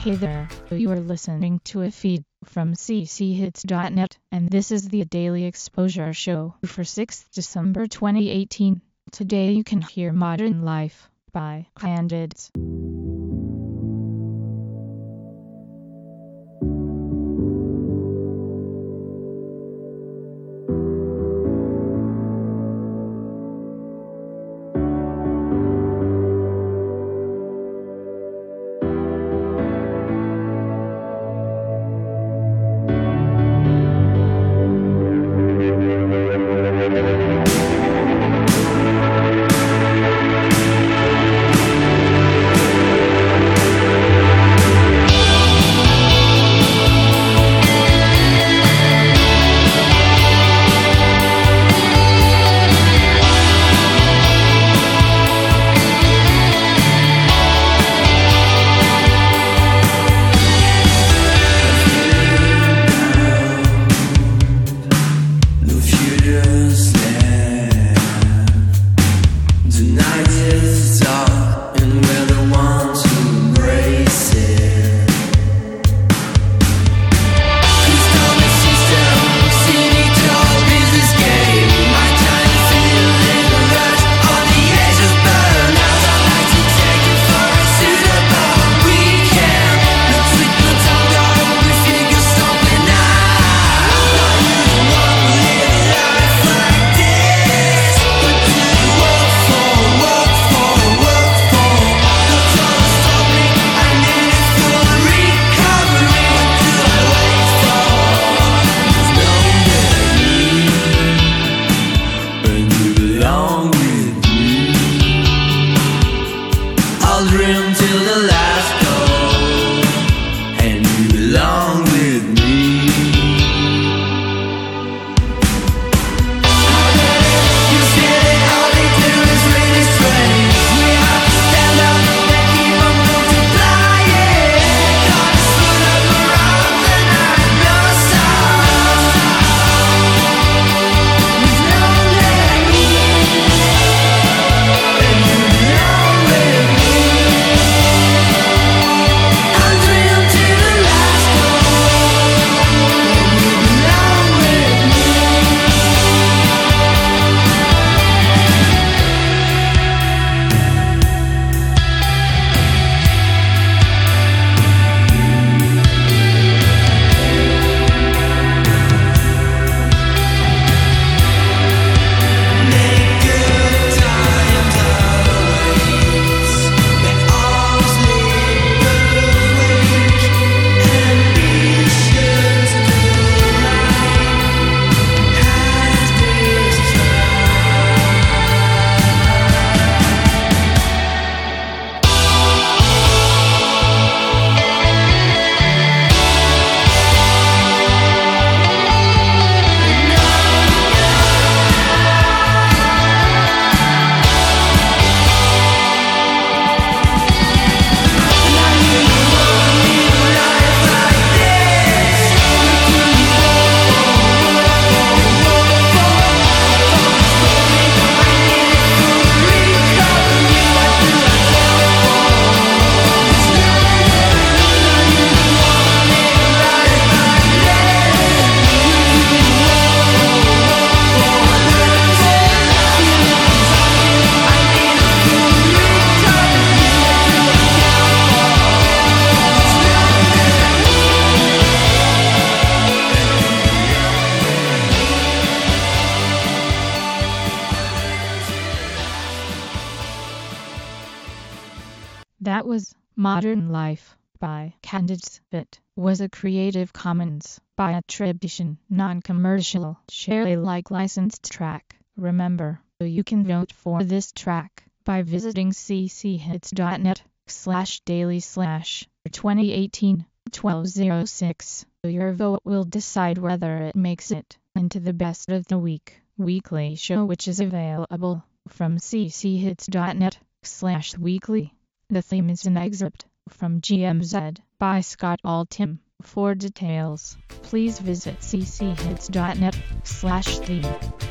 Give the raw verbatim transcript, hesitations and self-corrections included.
Hey there, you are listening to a feed from c c hits dot net, and this is the Daily Exposure Show for sixth of December twenty eighteen. Today you can hear Modern Life by Candids. Till the last go, and you belong with me. You said it, all they do is really strange. We have to stand up and keep on multiplying. Gotta split up around the night, no sound. There's no name, and you belong with me. That was Modern Life by Candids. It was a Creative Commons by attribution, non-commercial, share Alike licensed track. Remember, you can vote for this track by visiting c c hits dot net slash daily slash twenty eighteen twelve oh six. Your vote will decide whether it makes it into the Best of the Week weekly show, which is available from c c hits dot net slash weekly. The theme is an excerpt from G M Z by Scott Altham. For details, please visit c c hits dot net slash theme.